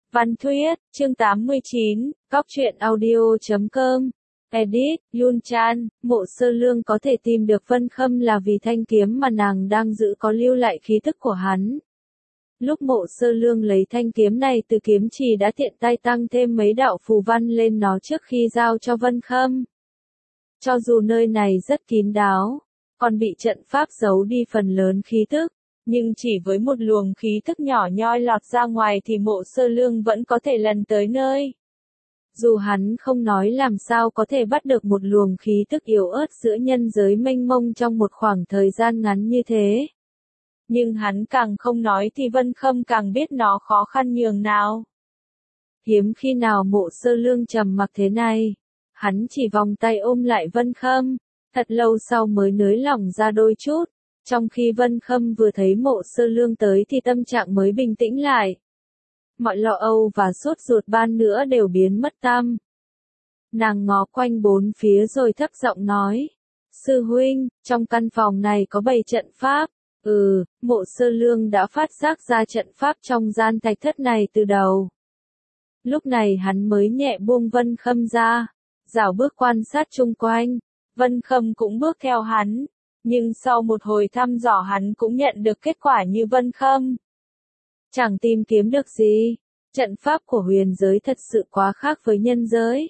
Văn Thuyết, chương 89, Góc truyện audio.com. Edit, Yun Chan, Mộ Sơ Lương có thể tìm được Vân Khâm là vì thanh kiếm mà nàng đang giữ có lưu lại khí tức của hắn. Lúc Mộ Sơ Lương lấy thanh kiếm này từ kiếm chỉ đã tiện tay tăng thêm mấy đạo phù văn lên nó trước khi giao cho Vân Khâm. Cho dù nơi này rất kín đáo, còn bị trận pháp giấu đi phần lớn khí tức, nhưng chỉ với một luồng khí tức nhỏ nhoi lọt ra ngoài thì Mộ Sơ Lương vẫn có thể lần tới nơi. Dù hắn không nói làm sao có thể bắt được một luồng khí tức yếu ớt giữa nhân giới mênh mông trong một khoảng thời gian ngắn như thế. Nhưng hắn càng không nói thì Vân Khâm càng biết nó khó khăn nhường nào. Hiếm khi nào Mộ Sơ Lương trầm mặc thế này. Hắn chỉ vòng tay ôm lại Vân Khâm, thật lâu sau mới nới lỏng ra đôi chút. Trong khi Vân Khâm vừa thấy Mộ Sơ Lương tới thì tâm trạng mới bình tĩnh lại. Mọi lo âu và sốt ruột ban nữa đều biến mất tăm. Nàng ngó quanh bốn phía rồi thấp giọng nói. Sư huynh, trong căn phòng này có bày trận pháp. Mộ Sơ Lương đã phát giác ra trận pháp trong gian thạch thất này từ đầu. Lúc này hắn mới nhẹ buông Vân Khâm ra, rảo bước quan sát chung quanh. Vân Khâm cũng bước theo hắn. Nhưng sau một hồi thăm dò hắn cũng nhận được kết quả như Vân Khâm. Chẳng tìm kiếm được gì. Trận pháp của huyền giới thật sự quá khác với nhân giới.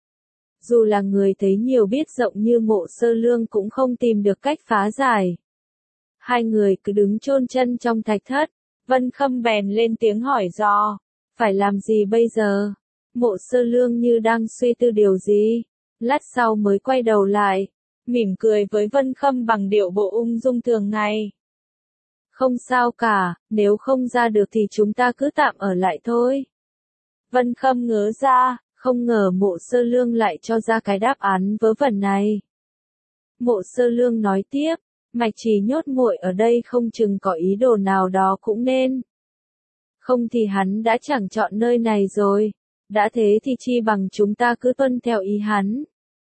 Dù là người thấy nhiều biết rộng như Mộ Sơ Lương cũng không tìm được cách phá giải. Hai người cứ đứng chôn chân trong thạch thất. Vân Khâm bèn lên tiếng hỏi dò. Phải làm gì bây giờ? Mộ Sơ Lương như đang suy tư điều gì. Lát sau mới quay đầu lại. Mỉm cười với Vân Khâm bằng điệu bộ ung dung thường ngày. Không sao cả, nếu không ra được thì chúng ta cứ tạm ở lại thôi. Vân Khâm ngớ ra, không ngờ Mộ Sơ Lương lại cho ra cái đáp án vớ vẩn này. Mộ Sơ Lương nói tiếp, Mạch Trì nhốt muội ở đây không chừng có ý đồ nào đó cũng nên. Không thì hắn đã chẳng chọn nơi này rồi, đã thế thì chi bằng chúng ta cứ tuân theo ý hắn.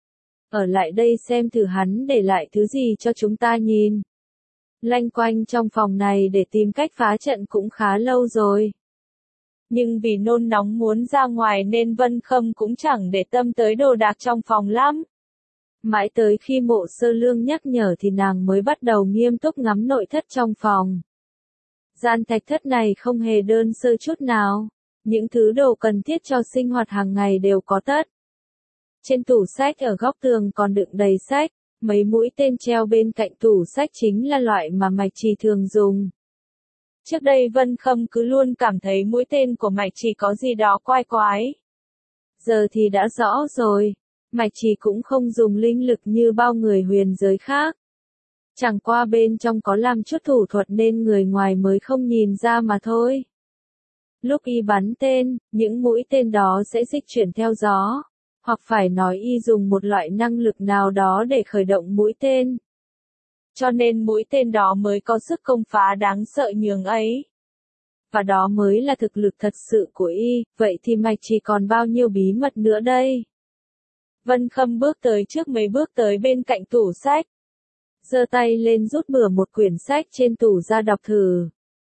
Ở lại đây xem thử hắn để lại thứ gì cho chúng ta nhìn. Lanh quanh trong phòng này để tìm cách phá trận cũng khá lâu rồi. Nhưng vì nôn nóng muốn ra ngoài nên Vân Khâm cũng chẳng để tâm tới đồ đạc trong phòng lắm. Mãi tới khi Mộ Sơ Lương nhắc nhở thì nàng mới bắt đầu nghiêm túc ngắm nội thất trong phòng. Gian thạch thất này không hề đơn sơ chút nào. Những thứ đồ cần thiết cho sinh hoạt hàng ngày đều có tất. Trên tủ sách ở góc tường còn đựng đầy sách, mấy mũi tên treo bên cạnh tủ sách chính là loại mà Mạch Trì thường dùng. Trước đây Vân Khâm cứ luôn cảm thấy mũi tên của Mạch Trì có gì đó quái quái. Giờ thì đã rõ rồi, Mạch Trì cũng không dùng linh lực như bao người huyền giới khác. Chẳng qua bên trong có làm chút thủ thuật nên người ngoài mới không nhìn ra mà thôi. Lúc y bắn tên, những mũi tên đó sẽ dịch chuyển theo gió. Hoặc phải nói y dùng một loại năng lực nào đó để khởi động mũi tên. Cho nên mũi tên đó mới có sức công phá đáng sợ nhường ấy. Và đó mới là thực lực thật sự của y, vậy thì Mạch Trì còn bao nhiêu bí mật nữa đây? Vân Khâm bước tới trước mấy bước tới bên cạnh tủ sách. Giơ tay lên rút bừa một quyển sách trên tủ ra đọc thử.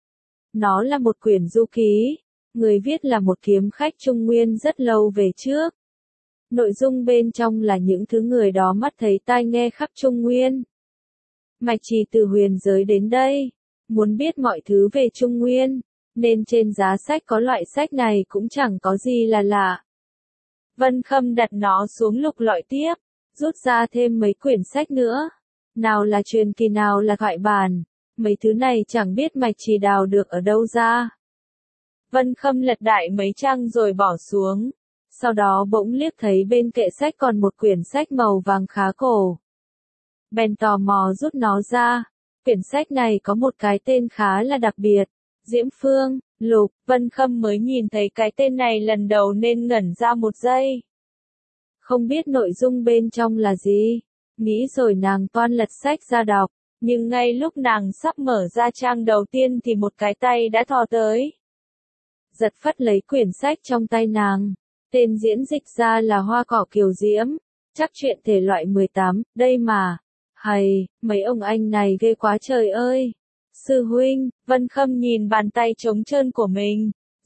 Nó là một quyển du ký, người viết là một kiếm khách Trung Nguyên rất lâu về trước. Nội dung bên trong là những thứ người đó mắt thấy tai nghe khắp Trung Nguyên. Mạch Trì từ huyền giới đến đây, muốn biết mọi thứ về Trung Nguyên, nên trên giá sách có loại sách này cũng chẳng có gì là lạ. Vân Khâm đặt nó xuống lục lọi tiếp, rút ra thêm mấy quyển sách nữa. Nào là truyền kỳ nào là thoại bản, mấy thứ này chẳng biết Mạch Trì đào được ở đâu ra. Vân Khâm lật đại mấy trang rồi bỏ xuống. Sau đó bỗng liếc thấy bên kệ sách còn một quyển sách màu vàng khá cổ. Bèn tò mò rút nó ra. Quyển sách này có một cái tên khá là đặc biệt. Diễm Phương, Lục. Vân Khâm mới nhìn thấy cái tên này lần đầu nên ngẩn ra một giây. Không biết nội dung bên trong là gì. Nghĩ rồi nàng toan lật sách ra đọc. Nhưng ngay lúc nàng sắp mở ra trang đầu tiên thì một cái tay đã thò tới. Giật phắt lấy quyển sách trong tay nàng. Tên diễn dịch ra là Hoa Cỏ Kiều Diễm, chắc chuyện thể loại 18, đây mà. Hầy, mấy ông anh này ghê quá trời ơi. Sư huynh, Vân Khâm nhìn bàn tay trống trơn của mình,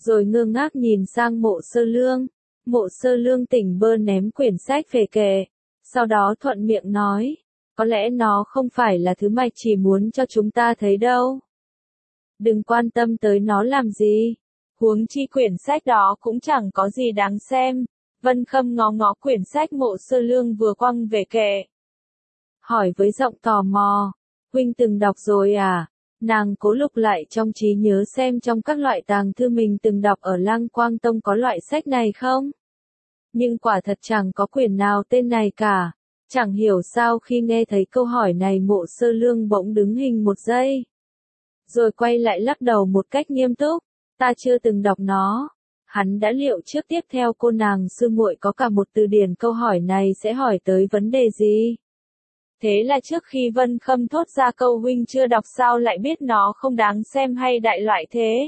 rồi ngơ ngác nhìn sang Mộ Sơ Lương. Mộ Sơ Lương tỉnh bơ ném quyển sách về kệ, sau đó thuận miệng nói, có lẽ nó không phải là thứ Mạch chỉ muốn cho chúng ta thấy đâu. Đừng quan tâm tới nó làm gì. Huống chi quyển sách đó cũng chẳng có gì đáng xem. Vân Khâm ngó ngó quyển sách Mộ Sơ Lương vừa quăng về kệ. Hỏi với giọng tò mò, huynh từng đọc rồi à? Nàng cố lục lại trong trí nhớ xem trong các loại tàng thư mình từng đọc ở Lăng Quang Tông có loại sách này không? Nhưng quả thật chẳng có quyển nào tên này cả. Chẳng hiểu sao khi nghe thấy câu hỏi này Mộ Sơ Lương bỗng đứng hình một giây. Rồi quay lại lắc đầu một cách nghiêm túc, ta chưa từng đọc nó. Hắn đã liệu trước tiếp theo cô nàng sư muội có cả một từ điển câu hỏi này sẽ hỏi tới vấn đề gì. Thế là trước khi Vân Khâm thốt ra câu huynh chưa đọc sao lại biết nó không đáng xem hay đại loại thế.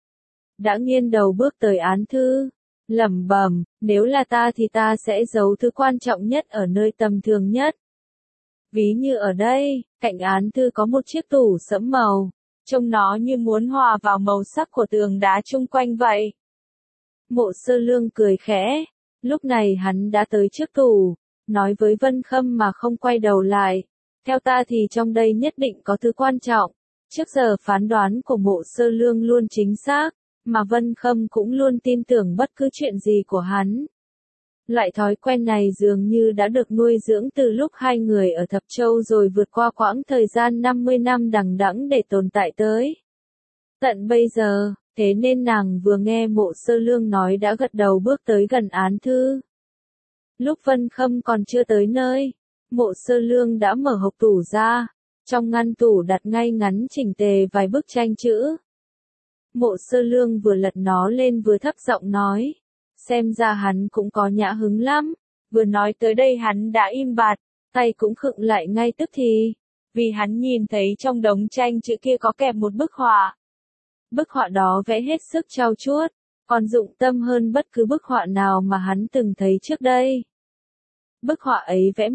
Đã nghiêng đầu bước tới án thư, lẩm bẩm, nếu là ta thì ta sẽ giấu thứ quan trọng nhất ở nơi tầm thường nhất. Ví như ở đây, cạnh án thư có một chiếc tủ sẫm màu, trông nó như muốn hòa vào màu sắc của tường đá chung quanh vậy. Mộ Sơ Lương cười khẽ, lúc này hắn đã tới trước tủ, nói với Vân Khâm mà không quay đầu lại. Theo ta thì trong đây nhất định có thứ quan trọng. Trước giờ phán đoán của Mộ Sơ Lương luôn chính xác, mà Vân Khâm cũng luôn tin tưởng bất cứ chuyện gì của hắn. Loại thói quen này dường như đã được nuôi dưỡng từ lúc hai người ở Thập Châu rồi vượt qua quãng thời gian 50 năm đằng đẵng để tồn tại tới tận bây giờ, thế nên nàng vừa nghe Mộ Sơ Lương nói đã gật đầu bước tới gần án thư. Lúc Vân Khâm còn chưa tới nơi, Mộ Sơ Lương đã mở hộc tủ ra, trong ngăn tủ đặt ngay ngắn chỉnh tề vài bức tranh chữ. Mộ Sơ Lương vừa lật nó lên vừa thấp giọng nói, xem ra hắn cũng có nhã hứng lắm. Vừa nói tới đây hắn đã im bặt, tay cũng khựng lại ngay tức thì, vì hắn nhìn thấy trong đống tranh chữ kia có kẹp một bức họa. Bức họa đó vẽ hết sức trau chuốt, còn dụng tâm hơn bất cứ bức họa nào mà hắn từng thấy trước đây. Bức họa ấy vẽ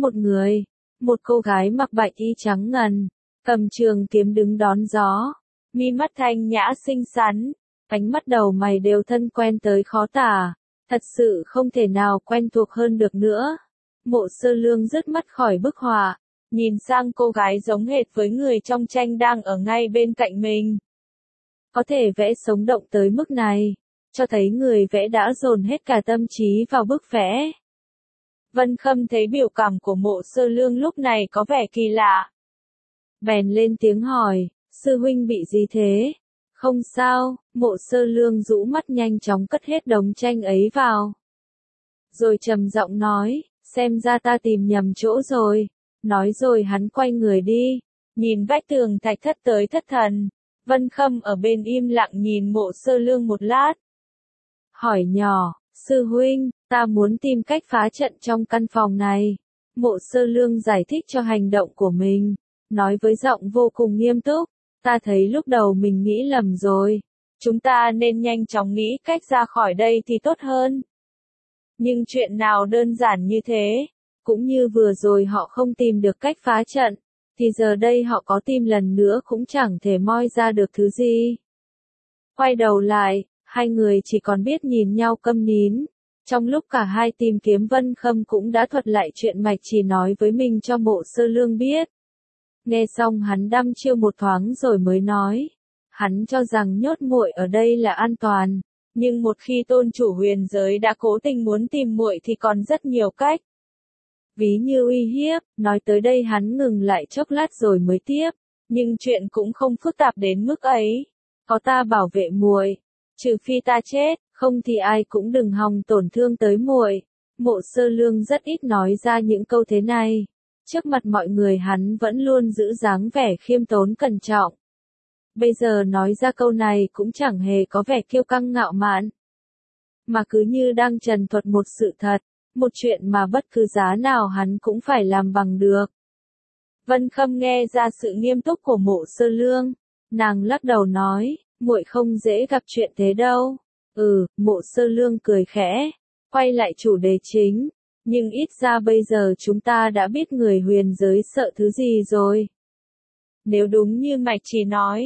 một cô gái mặc bạch y trắng ngần, cầm trường kiếm đứng đón gió, mi mắt thanh nhã xinh xắn, ánh mắt đầu mày đều thân quen tới khó tả, thật sự không thể nào quen thuộc hơn được nữa. Mộ Sơ Lương dứt mắt khỏi bức họa, nhìn sang cô gái giống hệt với người trong tranh đang ở ngay bên cạnh mình. Có thể vẽ sống động tới mức này, cho thấy người vẽ đã dồn hết cả tâm trí vào bức vẽ. Vân Khâm thấy biểu cảm của Mộ Sơ Lương lúc này có vẻ kỳ lạ. Bèn lên tiếng hỏi, sư huynh bị gì thế? Không sao, Mộ Sơ Lương rũ mắt nhanh chóng cất hết đống tranh ấy vào. Rồi trầm giọng nói, xem ra ta tìm nhầm chỗ rồi. Nói rồi hắn quay người đi, nhìn vách tường thạch thất tới thất thần. Vân Khâm ở bên im lặng nhìn Mộ Sơ Lương một lát. Hỏi nhỏ, sư huynh, ta muốn tìm cách phá trận trong căn phòng này. Mộ Sơ Lương giải thích cho hành động của mình, nói với giọng vô cùng nghiêm túc, ta thấy lúc đầu mình nghĩ lầm rồi. Chúng ta nên nhanh chóng nghĩ cách ra khỏi đây thì tốt hơn. Nhưng chuyện nào đơn giản như thế, cũng như vừa rồi họ không tìm được cách phá trận, thì giờ đây họ có tìm lần nữa cũng chẳng thể moi ra được thứ gì. Quay đầu lại, hai người chỉ còn biết nhìn nhau câm nín. Trong lúc cả hai tìm kiếm Vân Khâm cũng đã thuật lại chuyện Mạch Chỉ nói với mình cho Mộ Sơ Lương biết. Nghe xong hắn đăm chiêu một thoáng rồi mới nói. Hắn cho rằng nhốt muội ở đây là an toàn. Nhưng một khi tôn chủ huyền giới đã cố tình muốn tìm muội thì còn rất nhiều cách. Ví như uy hiếp, nói tới đây hắn ngừng lại chốc lát rồi mới tiếp. Nhưng chuyện cũng không phức tạp đến mức ấy. Có ta bảo vệ muội, trừ phi ta chết, không thì ai cũng đừng hòng tổn thương tới muội. Mộ Sơ Lương rất ít nói ra những câu thế này. Trước mặt mọi người hắn vẫn luôn giữ dáng vẻ khiêm tốn cẩn trọng. Bây giờ nói ra câu này cũng chẳng hề có vẻ kiêu căng ngạo mạn, mà cứ như đang trần thuật một sự thật, một chuyện mà bất cứ giá nào hắn cũng phải làm bằng được. Vân Khâm nghe ra sự nghiêm túc của Mộ Sơ Lương, nàng lắc đầu nói, muội không dễ gặp chuyện thế đâu. Mộ Sơ Lương cười khẽ, quay lại chủ đề chính, nhưng ít ra bây giờ chúng ta đã biết người huyền giới sợ thứ gì rồi. Nếu đúng như Mạch Chỉ nói,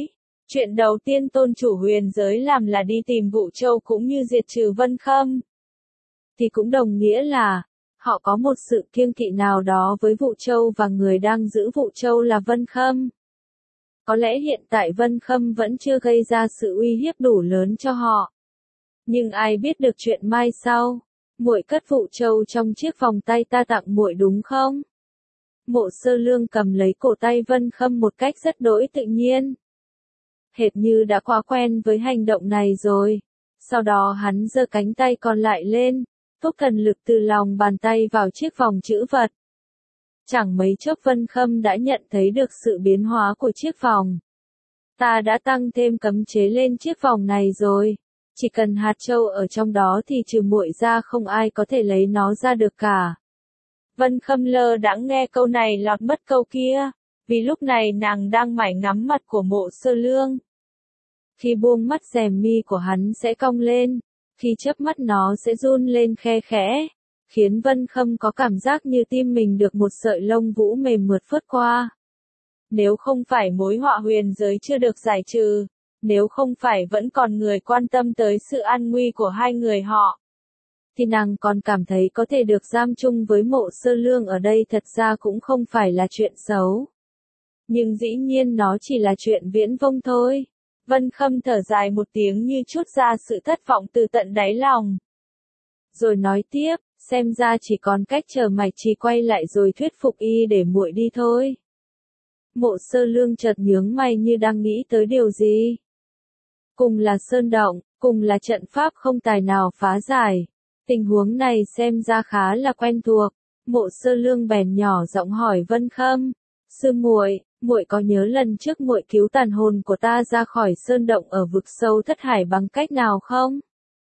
Chuyện đầu tiên tôn chủ huyền giới làm là đi tìm Vũ Châu cũng như diệt trừ Vân Khâm. Thì cũng đồng nghĩa là, họ có một sự kiêng kỵ nào đó với Vũ Châu và người đang giữ Vũ Châu là Vân Khâm. Có lẽ hiện tại Vân Khâm vẫn chưa gây ra sự uy hiếp đủ lớn cho họ. Nhưng ai biết được chuyện mai sau, muội cất Vũ Châu trong chiếc vòng tay ta tặng muội đúng không? Mộ Sơ Lương cầm lấy cổ tay Vân Khâm một cách rất đỗi tự nhiên. Hệt như đã quá quen với hành động này rồi. Sau đó hắn giơ cánh tay còn lại lên, thúc thần lực từ lòng bàn tay vào chiếc vòng chữ vật. Chẳng mấy chốc Vân Khâm đã nhận thấy được sự biến hóa của chiếc vòng. Ta đã tăng thêm cấm chế lên chiếc vòng này rồi. Chỉ cần hạt châu ở trong đó thì trừ muội ra không ai có thể lấy nó ra được cả. Vân Khâm lơ đãng nghe câu này lọt mất câu kia, vì lúc này nàng đang mải ngắm mặt của Mộ Sơ Lương. Khi buông mắt rèm mi của hắn sẽ cong lên, khi chớp mắt nó sẽ run lên khe khẽ, khiến Vân Khâm có cảm giác như tim mình được một sợi lông vũ mềm mượt phớt qua. Nếu không phải mối họa huyền giới chưa được giải trừ, nếu không phải vẫn còn người quan tâm tới sự an nguy của hai người họ, thì nàng còn cảm thấy có thể được giam chung với Mộ Sơ Lương ở đây thật ra cũng không phải là chuyện xấu. Nhưng dĩ nhiên nó chỉ là chuyện viễn vông thôi. Vân Khâm thở dài một tiếng như trút ra sự thất vọng từ tận đáy lòng. Rồi nói tiếp, xem ra chỉ còn cách chờ Mạch Trì quay lại rồi thuyết phục y để muội đi thôi. Mộ Sơ Lương chợt nhướng mày như đang nghĩ tới điều gì. Cùng là sơn động, cùng là trận pháp không tài nào phá giải. Tình huống này xem ra khá là quen thuộc. Mộ Sơ Lương bèn nhỏ giọng hỏi Vân Khâm, sư muội, muội có nhớ lần trước muội cứu tàn hồn của ta ra khỏi sơn động ở vực sâu thất hải bằng cách nào không?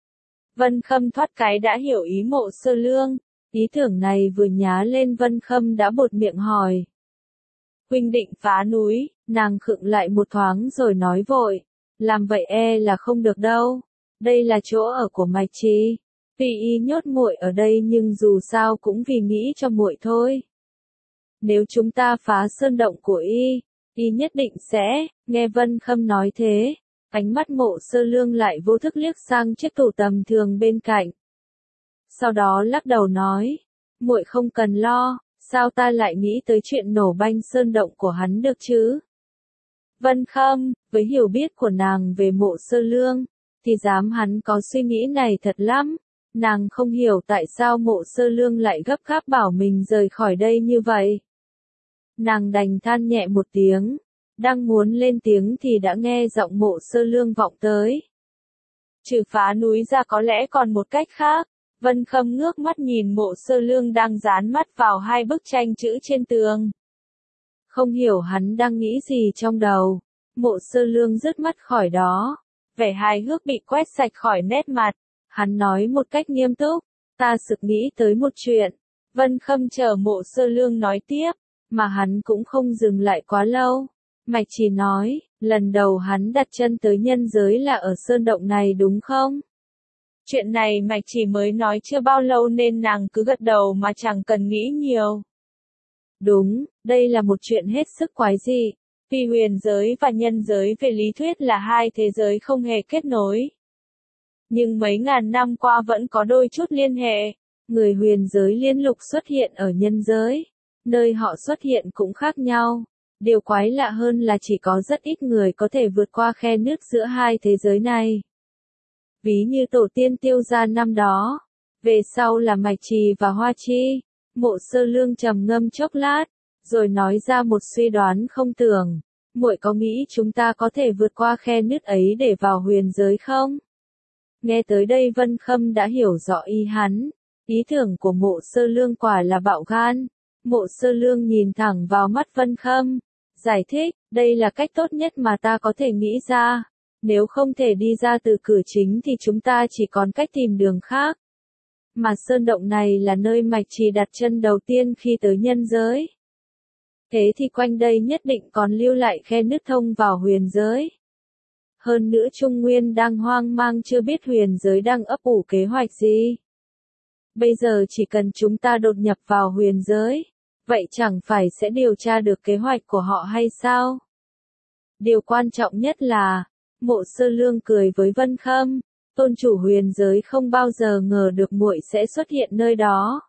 Vân Khâm thoát cái đã hiểu ý Mộ Sơ Lương. Ý tưởng này vừa nhá lên Vân Khâm đã buột miệng hỏi. Huynh định phá núi, nàng khựng lại một thoáng rồi nói vội. Làm vậy e là không được đâu. Đây là chỗ ở của Mạch Trì. Vì y nhốt muội ở đây nhưng dù sao cũng vì nghĩ cho muội thôi. Nếu chúng ta phá sơn động của y nhất định sẽ, nghe Vân Khâm nói thế, ánh mắt Mộ Sơ Lương lại vô thức liếc sang chiếc tủ tầm thường bên cạnh. Sau đó lắc đầu nói, muội không cần lo, sao ta lại nghĩ tới chuyện nổ banh sơn động của hắn được chứ? Vân Khâm, với hiểu biết của nàng về Mộ Sơ Lương, thì dám hắn có suy nghĩ này thật lắm. Nàng không hiểu tại sao Mộ Sơ Lương lại gấp gáp bảo mình rời khỏi đây như vậy. Nàng đành than nhẹ một tiếng, đang muốn lên tiếng thì đã nghe giọng Mộ Sơ Lương vọng tới. Trừ phá núi ra có lẽ còn một cách khác. Vân Khâm ngước mắt nhìn Mộ Sơ Lương đang dán mắt vào hai bức tranh chữ trên tường. Không hiểu hắn đang nghĩ gì trong đầu. Mộ Sơ Lương dứt mắt khỏi đó. Vẻ hài hước bị quét sạch khỏi nét mặt. Hắn nói một cách nghiêm túc, ta sực nghĩ tới một chuyện. Vân Khâm chờ Mộ Sơ Lương nói tiếp, mà hắn cũng không dừng lại quá lâu. Mạch Trì nói, lần đầu hắn đặt chân tới nhân giới là ở sơn động này đúng không? Chuyện này Mạch Trì mới nói chưa bao lâu nên nàng cứ gật đầu mà chẳng cần nghĩ nhiều. Đúng, đây là một chuyện hết sức quái dị. Vì huyền giới và nhân giới về lý thuyết là hai thế giới không hề kết nối. Nhưng mấy ngàn năm qua vẫn có đôi chút liên hệ. Người huyền giới liên lục xuất hiện ở nhân giới. Nơi họ xuất hiện cũng khác nhau. Điều quái lạ hơn là chỉ có rất ít người có thể vượt qua khe nứt giữa hai thế giới này. Ví như tổ tiên Tiêu Gia năm đó. Về sau là Mạch Trì và Hoa Chi. Mộ Sơ Lương trầm ngâm chốc lát, rồi nói ra một suy đoán không tưởng. Muội có nghĩ chúng ta có thể vượt qua khe nứt ấy để vào huyền giới không? Nghe tới đây Vân Khâm đã hiểu rõ ý hắn. Ý tưởng của Mộ Sơ Lương quả là bạo gan. Mộ Sơ Lương nhìn thẳng vào mắt Vân Khâm. Giải thích, đây là cách tốt nhất mà ta có thể nghĩ ra. Nếu không thể đi ra từ cửa chính thì chúng ta chỉ còn cách tìm đường khác. Mà sơn động này là nơi Mạch Trì đặt chân đầu tiên khi tới nhân giới. Thế thì quanh đây nhất định còn lưu lại khe nứt thông vào huyền giới. Hơn nữa Trung Nguyên đang hoang mang chưa biết huyền giới đang ấp ủ kế hoạch gì. Bây giờ chỉ cần chúng ta đột nhập vào huyền giới, vậy chẳng phải sẽ điều tra được kế hoạch của họ hay sao? Điều quan trọng nhất là, Mộ Sơ Lương cười với Vân Khâm, tôn chủ huyền giới không bao giờ ngờ được muội sẽ xuất hiện nơi đó.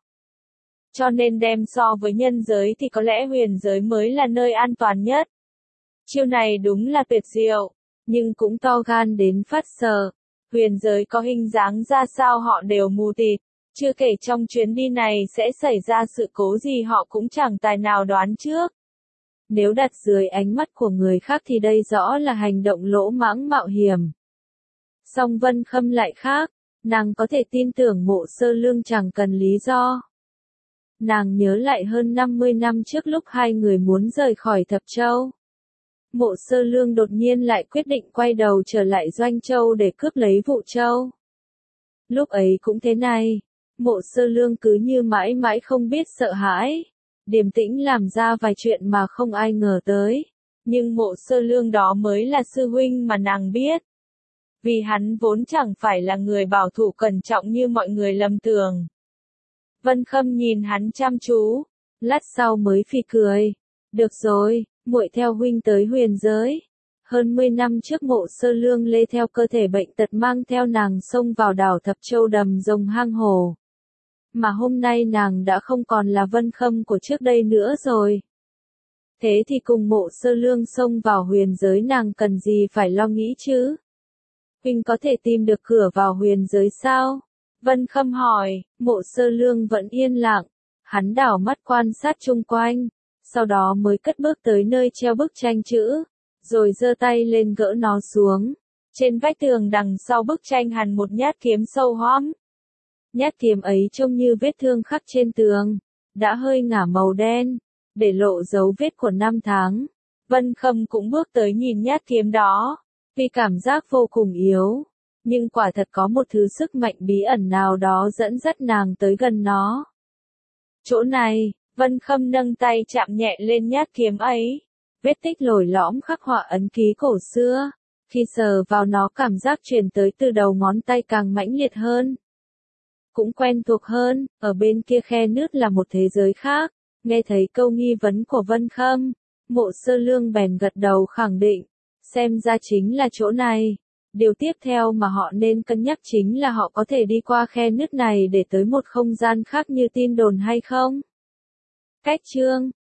Cho nên đem so với nhân giới thì có lẽ huyền giới mới là nơi an toàn nhất. Chiêu này đúng là tuyệt diệu, nhưng cũng to gan đến phát sợ. Huyền giới có hình dáng ra sao họ đều mù tịt, chưa kể trong chuyến đi này sẽ xảy ra sự cố gì họ cũng chẳng tài nào đoán trước. Nếu đặt dưới ánh mắt của người khác thì đây rõ là hành động lỗ mãng mạo hiểm. Song Vân Khâm lại khác, nàng có thể tin tưởng Mộ Sơ Lương chẳng cần lý do. Nàng nhớ lại hơn 50 năm trước lúc hai người muốn rời khỏi Thập Châu. Mộ Sơ Lương đột nhiên lại quyết định quay đầu trở lại Doanh Châu để cướp lấy Vũ Châu. Lúc ấy cũng thế này, Mộ Sơ Lương cứ như mãi mãi không biết sợ hãi, điềm tĩnh làm ra vài chuyện mà không ai ngờ tới. Nhưng Mộ Sơ Lương đó mới là sư huynh mà nàng biết. Vì hắn vốn chẳng phải là người bảo thủ cẩn trọng như mọi người lầm tưởng. Vân Khâm nhìn hắn chăm chú, lát sau mới phì cười. Được rồi, muội theo huynh tới huyền giới. Hơn 10 năm trước Mộ Sơ Lương lê theo cơ thể bệnh tật mang theo nàng xông vào đảo Thập Châu đầm rồng hang hổ. Mà hôm nay nàng đã không còn là Vân Khâm của trước đây nữa rồi. Thế thì cùng Mộ Sơ Lương xông vào huyền giới nàng cần gì phải lo nghĩ chứ? Huynh có thể tìm được cửa vào huyền giới sao? Vân Khâm hỏi, Mộ Sơ Lương vẫn yên lặng. Hắn đảo mắt quan sát chung quanh, sau đó mới cất bước tới nơi treo bức tranh chữ, rồi giơ tay lên gỡ nó xuống. Trên vách tường đằng sau bức tranh hằn một nhát kiếm sâu hoắm. Nhát kiếm ấy trông như vết thương khắc trên tường, đã hơi ngả màu đen, để lộ dấu vết của năm tháng. Vân Khâm cũng bước tới nhìn nhát kiếm đó, vì cảm giác vô cùng yếu, nhưng quả thật có một thứ sức mạnh bí ẩn nào đó dẫn dắt nàng tới gần nó. Chỗ này, Vân Khâm nâng tay chạm nhẹ lên nhát kiếm ấy, vết tích lồi lõm khắc họa ấn ký cổ xưa, khi sờ vào nó cảm giác truyền tới từ đầu ngón tay càng mãnh liệt hơn. Cũng quen thuộc hơn, ở bên kia khe nứt là một thế giới khác. Nghe thấy câu nghi vấn của Vân Khâm, Mộ Sơ Lương bèn gật đầu khẳng định, xem ra chính là chỗ này. Điều tiếp theo mà họ nên cân nhắc chính là họ có thể đi qua khe nứt này để tới một không gian khác như tin đồn hay không. Cách chương